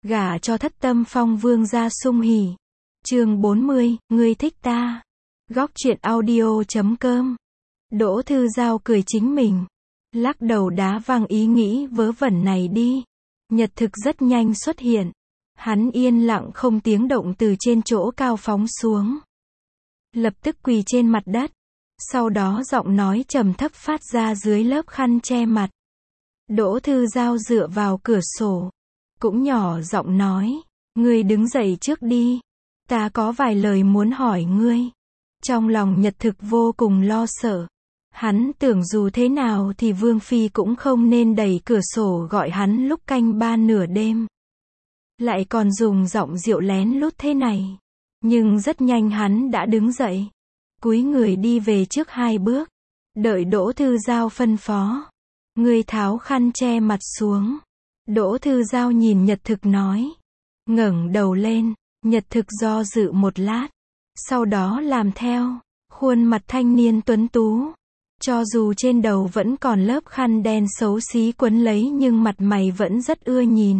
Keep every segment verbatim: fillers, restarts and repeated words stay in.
Gả cho thất tâm phong vương gia sung hỉ. Chương bốn mươi, ngươi thích ta. Góc truyện audio chấm com. Đỗ Thư Giao cười chính mình. Lắc đầu đá văng ý nghĩ vớ vẩn này đi. Nhật thực rất nhanh xuất hiện. Hắn yên lặng không tiếng động từ trên chỗ cao phóng xuống. Lập tức quỳ trên mặt đất. Sau đó giọng nói trầm thấp phát ra dưới lớp khăn che mặt. Đỗ Thư Giao dựa vào cửa sổ. Cũng nhỏ giọng nói. Ngươi đứng dậy trước đi. Ta có vài lời muốn hỏi ngươi. Trong lòng Nhật thực vô cùng lo sợ. Hắn tưởng dù thế nào thì Vương Phi cũng không nên đẩy cửa sổ gọi hắn lúc canh ba nửa đêm. Lại còn dùng giọng dịu lén lút thế này. Nhưng rất nhanh hắn đã đứng dậy. Cúi người đi về trước hai bước. Đợi Đỗ Thư Giao phân phó. Ngươi tháo khăn che mặt xuống. Đỗ Thư Giao nhìn Nhật thực nói. Ngẩng đầu lên. Nhật thực do dự một lát. Sau đó làm theo. Khuôn mặt thanh niên tuấn tú. Cho dù trên đầu vẫn còn lớp khăn đen xấu xí quấn lấy nhưng mặt mày vẫn rất ưa nhìn.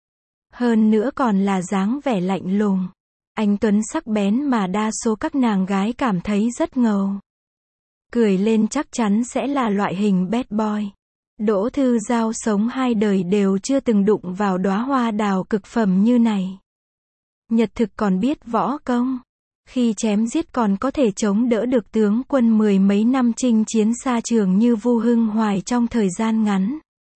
Hơn nữa còn là dáng vẻ lạnh lùng. Anh tuấn sắc bén mà đa số các nàng gái cảm thấy rất ngầu. Cười lên chắc chắn sẽ là loại hình bad boy. Đỗ Thư Giao sống hai đời đều chưa từng đụng vào đóa hoa đào cực phẩm như này. Nhật thực còn biết võ công. Khi chém giết còn có thể chống đỡ được tướng quân mười mấy năm chinh chiến xa trường như Vu Hưng Hoài trong thời gian ngắn.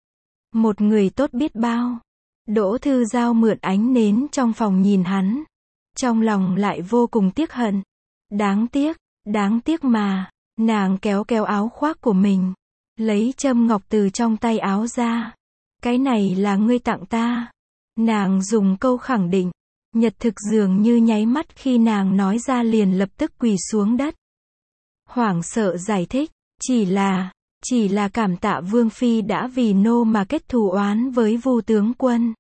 Một người tốt biết bao. Đỗ Thư Giao mượn ánh nến trong phòng nhìn hắn. Trong lòng lại vô cùng tiếc hận. Đáng tiếc, đáng tiếc mà. Nàng kéo kéo áo khoác của mình. Lấy châm ngọc từ trong tay áo ra. Cái này là ngươi tặng ta. Nàng dùng câu khẳng định. Nhật thực dường như nháy mắt khi nàng nói ra liền lập tức quỳ xuống đất. Hoảng sợ giải thích. Chỉ là, chỉ là cảm tạ Vương Phi đã vì nô mà kết thù oán với Vu tướng quân.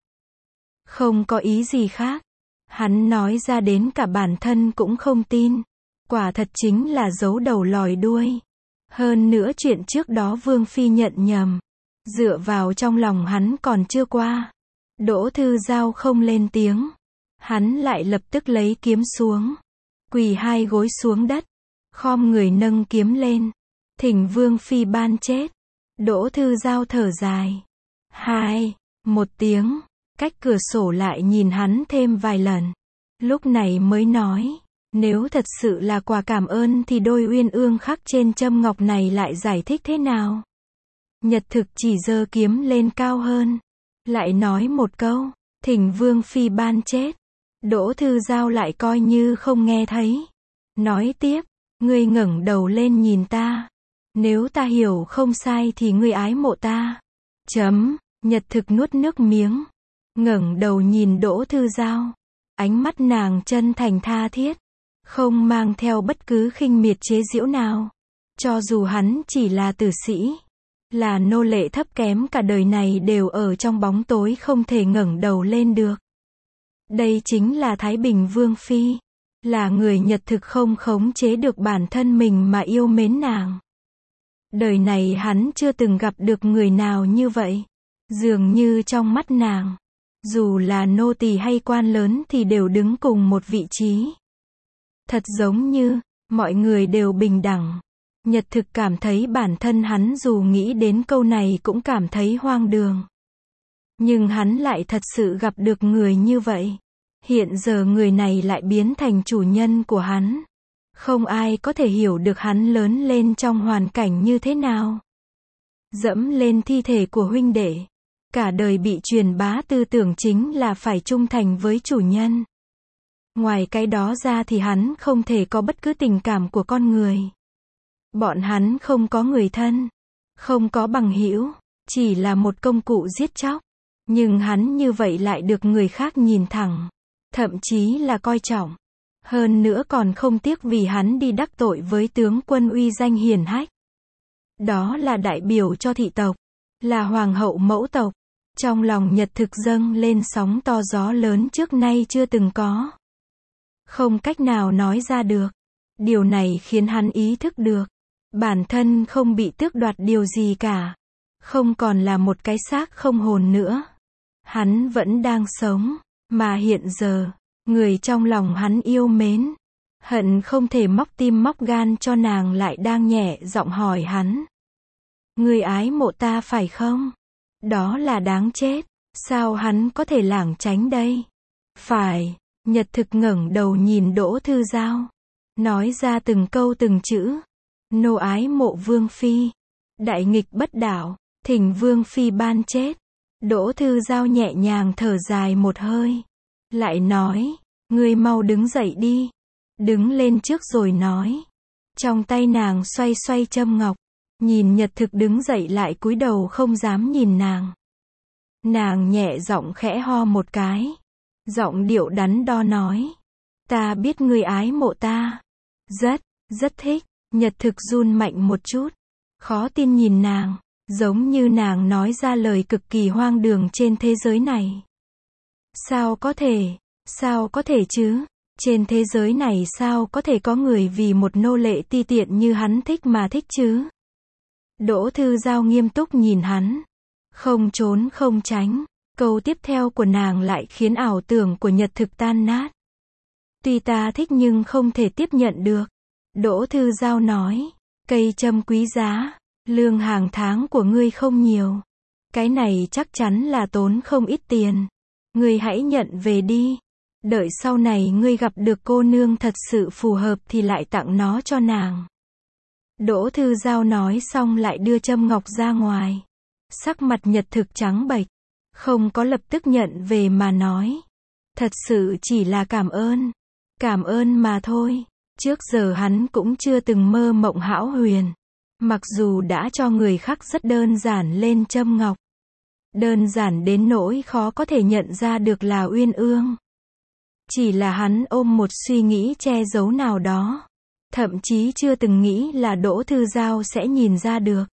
Không có ý gì khác. Hắn nói ra đến cả bản thân cũng không tin. Quả thật chính là giấu đầu lòi đuôi. Hơn nữa chuyện trước đó Vương Phi nhận nhầm. Dựa vào trong lòng hắn còn chưa qua. Đỗ Thư Giao không lên tiếng. Hắn lại lập tức lấy kiếm xuống. Quỳ hai gối xuống đất. Khom người nâng kiếm lên. Thỉnh Vương Phi ban chết. Đỗ Thư Giao thở dài. Hai, một tiếng. Cách cửa sổ lại nhìn hắn thêm vài lần. Lúc này mới nói. Nếu thật sự là quà cảm ơn thì đôi uyên ương khắc trên châm ngọc này lại giải thích thế nào? Nhật thực chỉ giơ kiếm lên cao hơn. Lại nói một câu. Thỉnh Vương Phi ban chết. Đỗ Thư Giao lại coi như không nghe thấy. Nói tiếp. Ngươi ngẩng đầu lên nhìn ta. Nếu ta hiểu không sai thì ngươi ái mộ ta. Chấm. Nhật thực nuốt nước miếng. Ngẩng đầu nhìn Đỗ Thư Giao. Ánh mắt nàng chân thành tha thiết. Không mang theo bất cứ khinh miệt chế giễu nào. Cho dù hắn chỉ là tử sĩ. Là nô lệ thấp kém cả đời này đều ở trong bóng tối không thể ngẩng đầu lên được. Đây chính là Thái Bình Vương Phi. Là người Nhật thực không khống chế được bản thân mình mà yêu mến nàng. Đời này hắn chưa từng gặp được người nào như vậy. Dường như trong mắt nàng. Dù là nô tỳ hay quan lớn thì đều đứng cùng một vị trí. Thật giống như, mọi người đều bình đẳng. Nhật thực cảm thấy bản thân hắn dù nghĩ đến câu này cũng cảm thấy hoang đường. Nhưng hắn lại thật sự gặp được người như vậy. Hiện giờ người này lại biến thành chủ nhân của hắn. Không ai có thể hiểu được hắn lớn lên trong hoàn cảnh như thế nào. Dẫm lên thi thể của huynh đệ. Cả đời bị truyền bá tư tưởng chính là phải trung thành với chủ nhân. Ngoài cái đó ra thì hắn không thể có bất cứ tình cảm của con người. Bọn hắn không có người thân. Không có bằng hữu. Chỉ là một công cụ giết chóc. Nhưng hắn như vậy lại được người khác nhìn thẳng. Thậm chí là coi trọng. Hơn nữa còn không tiếc vì hắn đi đắc tội với tướng quân uy danh hiển hách. Đó là đại biểu cho thị tộc. Là hoàng hậu mẫu tộc. Trong lòng Nhật thực dâng lên sóng to gió lớn trước nay chưa từng có. Không cách nào nói ra được. Điều này khiến hắn ý thức được. Bản thân không bị tước đoạt điều gì cả. Không còn là một cái xác không hồn nữa. Hắn vẫn đang sống. Mà hiện giờ, người trong lòng hắn yêu mến, hận không thể móc tim móc gan cho nàng lại đang nhẹ giọng hỏi hắn. Ngươi ái mộ ta phải không? Đó là đáng chết, sao hắn có thể lảng tránh đây? Phải, Nhật Thực ngẩng đầu nhìn Đỗ Thư Giao, nói ra từng câu từng chữ. Nô ái mộ Vương Phi, đại nghịch bất đạo, thỉnh Vương Phi ban chết. Đỗ Thư Giao nhẹ nhàng thở dài một hơi, lại nói, ngươi mau đứng dậy đi, đứng lên trước rồi nói. Trong tay nàng xoay xoay châm ngọc, nhìn Nhật Thực đứng dậy lại cúi đầu không dám nhìn nàng. Nàng nhẹ giọng khẽ ho một cái, giọng điệu đắn đo nói, ta biết ngươi ái mộ ta, rất, rất thích. Nhật Thực run mạnh một chút, khó tin nhìn nàng, giống như nàng nói ra lời cực kỳ hoang đường trên thế giới này. Sao có thể, sao có thể chứ, trên thế giới này sao có thể có người vì một nô lệ ti tiện như hắn thích mà thích chứ? Đỗ Thư Giao nghiêm túc nhìn hắn, không trốn không tránh, câu tiếp theo của nàng lại khiến ảo tưởng của Nhật Thực tan nát. Tuy ta thích nhưng không thể tiếp nhận được. Đỗ Thư Giao nói, cây châm quý giá, lương hàng tháng của ngươi không nhiều. Cái này chắc chắn là tốn không ít tiền. Ngươi hãy nhận về đi. Đợi sau này ngươi gặp được cô nương thật sự phù hợp thì lại tặng nó cho nàng. Đỗ Thư Giao nói xong lại đưa châm ngọc ra ngoài. Sắc mặt Nhật Thực trắng bệch, không có lập tức nhận về mà nói. Thật sự chỉ là cảm ơn. Cảm ơn mà thôi. Trước giờ hắn cũng chưa từng mơ mộng hão huyền. Mặc dù đã cho người khác rất đơn giản lên châm ngọc. Đơn giản đến nỗi khó có thể nhận ra được là uyên ương. Chỉ là hắn ôm một suy nghĩ che giấu nào đó. Thậm chí chưa từng nghĩ là Đỗ Thư Giao sẽ nhìn ra được.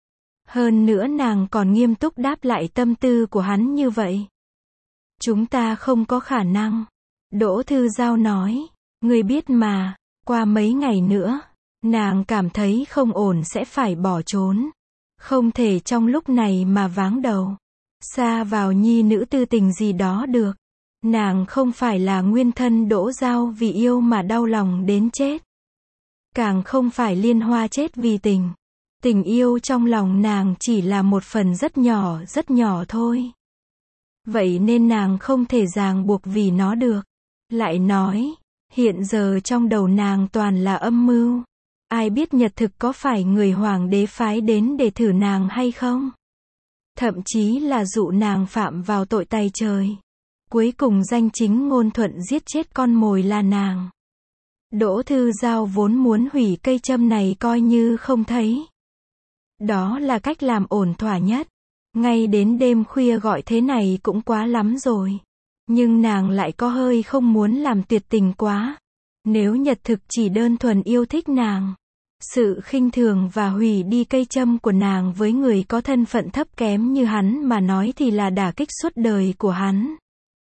Hơn nữa nàng còn nghiêm túc đáp lại tâm tư của hắn như vậy. Chúng ta không có khả năng. Đỗ Thư Giao nói, ngươi biết mà. Qua mấy ngày nữa, nàng cảm thấy không ổn sẽ phải bỏ trốn. Không thể trong lúc này mà váng đầu. Xa vào nhi nữ tư tình gì đó được. Nàng không phải là nguyên thân Đỗ Giao vì yêu mà đau lòng đến chết. Càng không phải Liên Hoa chết vì tình. Tình yêu trong lòng nàng chỉ là một phần rất nhỏ rất nhỏ thôi. Vậy nên nàng không thể ràng buộc vì nó được. Lại nói, hiện giờ trong đầu nàng toàn là âm mưu. Ai biết Nhật Thực có phải người hoàng đế phái đến để thử nàng hay không? Thậm chí là dụ nàng phạm vào tội tày trời. Cuối cùng danh chính ngôn thuận giết chết con mồi là nàng. Đỗ Thư Giao vốn muốn hủy cây châm này coi như không thấy. Đó là cách làm ổn thỏa nhất. Ngay đến đêm khuya gọi thế này cũng quá lắm rồi. Nhưng nàng lại có hơi không muốn làm tuyệt tình quá. Nếu Nhật Thực chỉ đơn thuần yêu thích nàng, sự khinh thường và hủy đi cây châm của nàng với người có thân phận thấp kém như hắn mà nói thì là đả kích suốt đời của hắn.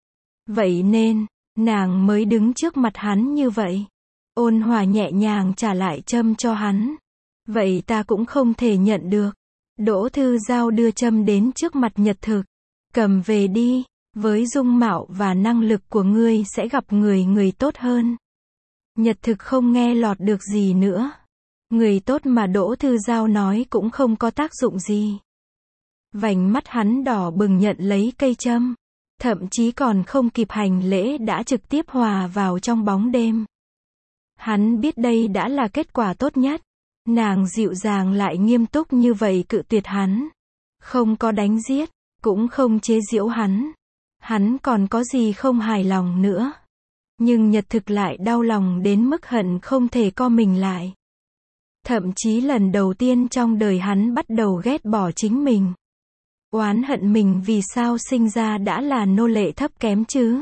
Vậy nên, nàng mới đứng trước mặt hắn như vậy. Ôn hòa nhẹ nhàng trả lại châm cho hắn. Vậy ta cũng không thể nhận được. Đỗ Thư Giao đưa châm đến trước mặt Nhật Thực. Cầm về đi, với dung mạo và năng lực của ngươi sẽ gặp người người tốt hơn. Nhật Thực không nghe lọt được gì nữa. Người tốt mà Đỗ Thư Giao nói cũng không có tác dụng gì. Vành mắt hắn đỏ bừng nhận lấy cây châm. Thậm chí còn không kịp hành lễ đã trực tiếp hòa vào trong bóng đêm. Hắn biết đây đã là kết quả tốt nhất. Nàng dịu dàng lại nghiêm túc như vậy cự tuyệt hắn. Không có đánh giết, cũng không chế giễu hắn. Hắn còn có gì không hài lòng nữa. Nhưng Nhật Thực lại đau lòng đến mức hận không thể co mình lại. Thậm chí lần đầu tiên trong đời hắn bắt đầu ghét bỏ chính mình. Oán hận mình vì sao sinh ra đã là nô lệ thấp kém chứ.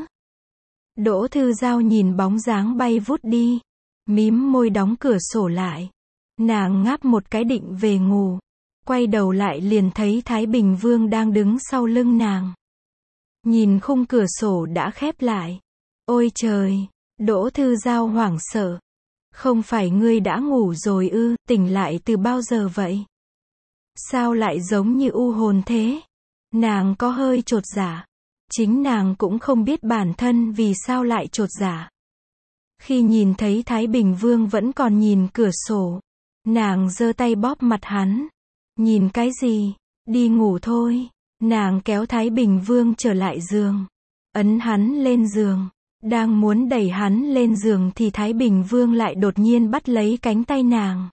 Đỗ Thư Giao nhìn bóng dáng bay vút đi. Mím môi đóng cửa sổ lại. Nàng ngáp một cái định về ngủ. Quay đầu lại liền thấy Thái Bình Vương đang đứng sau lưng nàng. Nhìn khung cửa sổ đã khép lại. Ôi trời! Đỗ Thư Giao hoảng sợ. Không phải ngươi đã ngủ rồi ư, tỉnh lại từ bao giờ vậy? Sao lại giống như u hồn thế? Nàng có hơi chột dạ. Chính nàng cũng không biết bản thân vì sao lại chột dạ. Khi nhìn thấy Thái Bình Vương vẫn còn nhìn cửa sổ, nàng giơ tay bóp mặt hắn. Nhìn cái gì? Đi ngủ thôi. Nàng kéo Thái Bình Vương trở lại giường, ấn hắn lên giường. Đang muốn đẩy hắn lên giường thì Thái Bình Vương lại đột nhiên bắt lấy cánh tay nàng.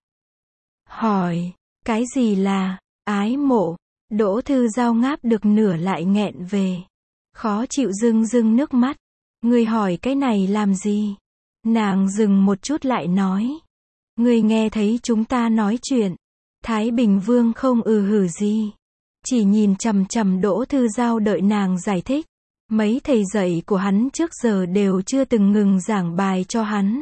Hỏi, cái gì là ái mộ? Đỗ Thư Giao ngáp được nửa lại nghẹn về. Khó chịu rưng rưng nước mắt. Ngươi hỏi cái này làm gì? Nàng dừng một chút lại nói. Ngươi nghe thấy chúng ta nói chuyện. Thái Bình Vương không ừ hử gì. Chỉ nhìn chằm chằm Đỗ Thư Giao đợi nàng giải thích. Mấy thầy dạy của hắn trước giờ đều chưa từng ngừng giảng bài cho hắn.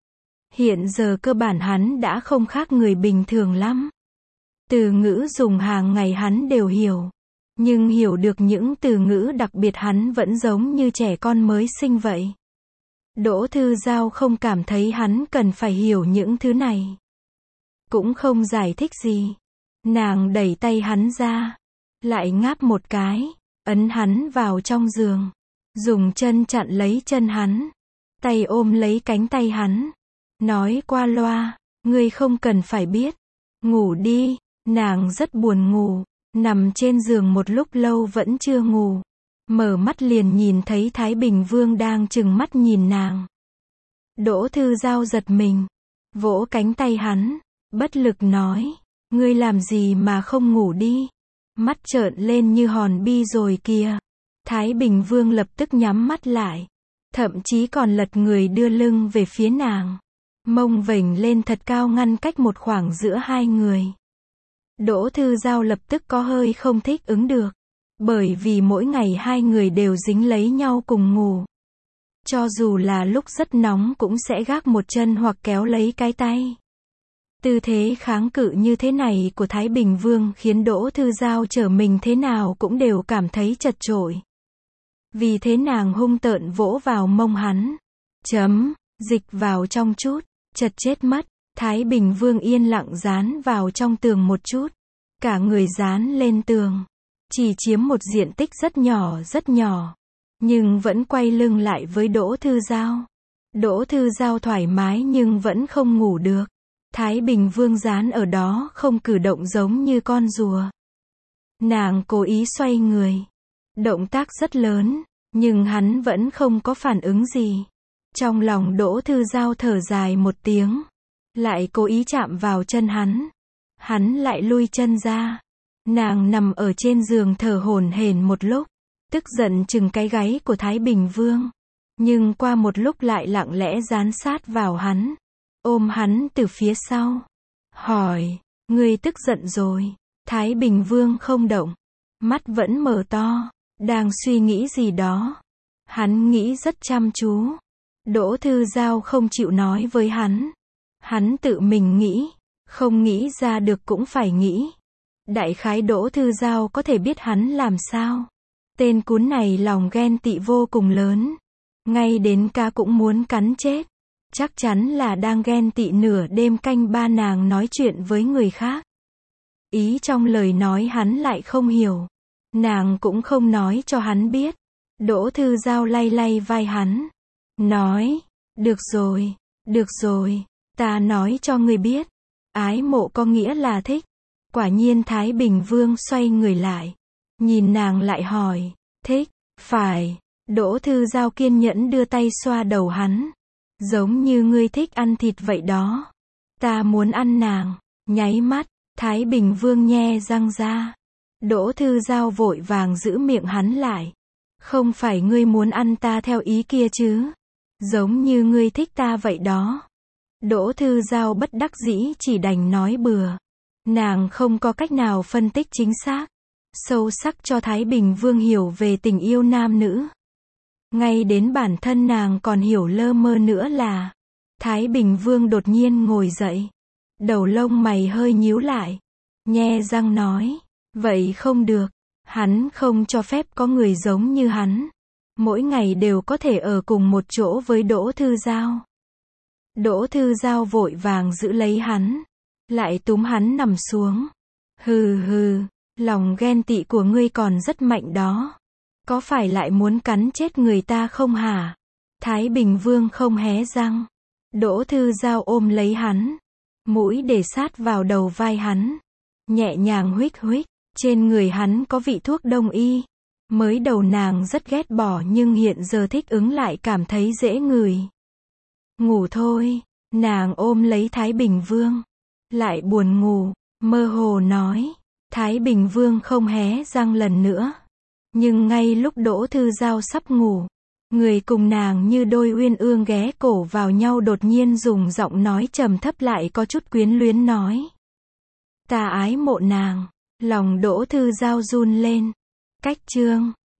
Hiện giờ cơ bản hắn đã không khác người bình thường lắm. Từ ngữ dùng hàng ngày hắn đều hiểu. Nhưng hiểu được những từ ngữ đặc biệt hắn vẫn giống như trẻ con mới sinh vậy. Đỗ Thư Giao không cảm thấy hắn cần phải hiểu những thứ này. Cũng không giải thích gì. Nàng đẩy tay hắn ra. Lại ngáp một cái. Ấn hắn vào trong giường. Dùng chân chặn lấy chân hắn. Tay ôm lấy cánh tay hắn. Nói qua loa. Ngươi không cần phải biết. Ngủ đi. Nàng rất buồn ngủ. Nằm trên giường một lúc lâu vẫn chưa ngủ. Mở mắt liền nhìn thấy Thái Bình Vương đang trừng mắt nhìn nàng. Đỗ Thư Giao giật mình. Vỗ cánh tay hắn. Bất lực nói. Ngươi làm gì mà không ngủ đi. Mắt trợn lên như hòn bi rồi kìa. Thái Bình Vương lập tức nhắm mắt lại. Thậm chí còn lật người đưa lưng về phía nàng. Mông vểnh lên thật cao ngăn cách một khoảng giữa hai người. Đỗ Thư Giao lập tức có hơi không thích ứng được. Bởi vì mỗi ngày hai người đều dính lấy nhau cùng ngủ. Cho dù là lúc rất nóng cũng sẽ gác một chân hoặc kéo lấy cái tay. Tư thế kháng cự như thế này của Thái Bình Vương khiến Đỗ Thư Giao trở mình thế nào cũng đều cảm thấy chật chội. Vì thế nàng hung tợn vỗ vào mông hắn. Chấm, dịch vào trong chút, chật chết mất. Thái Bình Vương yên lặng dán vào trong tường một chút. Cả người dán lên tường. Chỉ chiếm một diện tích rất nhỏ rất nhỏ. Nhưng vẫn quay lưng lại với Đỗ Thư Giao. Đỗ Thư Giao thoải mái nhưng vẫn không ngủ được. Thái Bình Vương dán ở đó không cử động giống như con rùa. Nàng cố ý xoay người. Động tác rất lớn. Nhưng hắn vẫn không có phản ứng gì. Trong lòng Đỗ Thư Giao thở dài một tiếng. Lại cố ý chạm vào chân hắn. Hắn lại lui chân ra. Nàng nằm ở trên giường thở hổn hển một lúc. Tức giận chừng cái gáy của Thái Bình Vương. Nhưng qua một lúc lại lặng lẽ dán sát vào hắn. Ôm hắn từ phía sau. Hỏi, ngươi tức giận rồi. Thái Bình Vương không động. Mắt vẫn mở to. Đang suy nghĩ gì đó. Hắn nghĩ rất chăm chú. Đỗ Thư Giao không chịu nói với hắn. Hắn tự mình nghĩ. Không nghĩ ra được cũng phải nghĩ. Đại khái Đỗ Thư Giao có thể biết hắn làm sao. Tên cún này lòng ghen tị vô cùng lớn. Ngay đến cá cũng muốn cắn chết. Chắc chắn là đang ghen tị nửa đêm canh ba nàng nói chuyện với người khác. Ý trong lời nói hắn lại không hiểu. Nàng cũng không nói cho hắn biết. Đỗ Thư Giao lay lay vai hắn. Nói, được rồi, được rồi, ta nói cho ngươi biết. Ái mộ có nghĩa là thích. Quả nhiên Thái Bình Vương xoay người lại. Nhìn nàng lại hỏi, thích, phải. Đỗ Thư Giao kiên nhẫn đưa tay xoa đầu hắn. Giống như ngươi thích ăn thịt vậy đó. Ta muốn ăn nàng. Nháy mắt, Thái Bình Vương nhe răng ra. Đỗ Thư Giao vội vàng giữ miệng hắn lại. Không phải ngươi muốn ăn ta theo ý kia chứ. Giống như ngươi thích ta vậy đó. Đỗ Thư Giao bất đắc dĩ chỉ đành nói bừa. Nàng không có cách nào phân tích chính xác, sâu sắc cho Thái Bình Vương hiểu về tình yêu nam nữ. Ngay đến bản thân nàng còn hiểu lơ mơ nữa là. Thái Bình Vương đột nhiên ngồi dậy. Đầu lông mày hơi nhíu lại. Nhe răng nói. Vậy không được. Hắn không cho phép có người giống như hắn. Mỗi ngày đều có thể ở cùng một chỗ với Đỗ Thư Giao. Đỗ Thư Giao vội vàng giữ lấy hắn. Lại túm hắn nằm xuống. Hừ hừ. Lòng ghen tị của ngươi còn rất mạnh đó. Có phải lại muốn cắn chết người ta không hả? Thái Bình Vương không hé răng. Đỗ Thư Giao ôm lấy hắn, mũi để sát vào đầu vai hắn, nhẹ nhàng huých huých. Trên người hắn có vị thuốc đông y. Mới đầu nàng rất ghét bỏ nhưng hiện giờ thích ứng lại cảm thấy dễ ngửi. Ngủ thôi, nàng ôm lấy Thái Bình Vương. Lại buồn ngủ, mơ hồ nói. Thái Bình Vương không hé răng lần nữa. Nhưng ngay lúc Đỗ Thư Giao sắp ngủ, người cùng nàng như đôi uyên ương ghé cổ vào nhau đột nhiên dùng giọng nói trầm thấp lại có chút quyến luyến nói. Ta ái mộ nàng. Lòng Đỗ Thư Giao run lên. Cách chương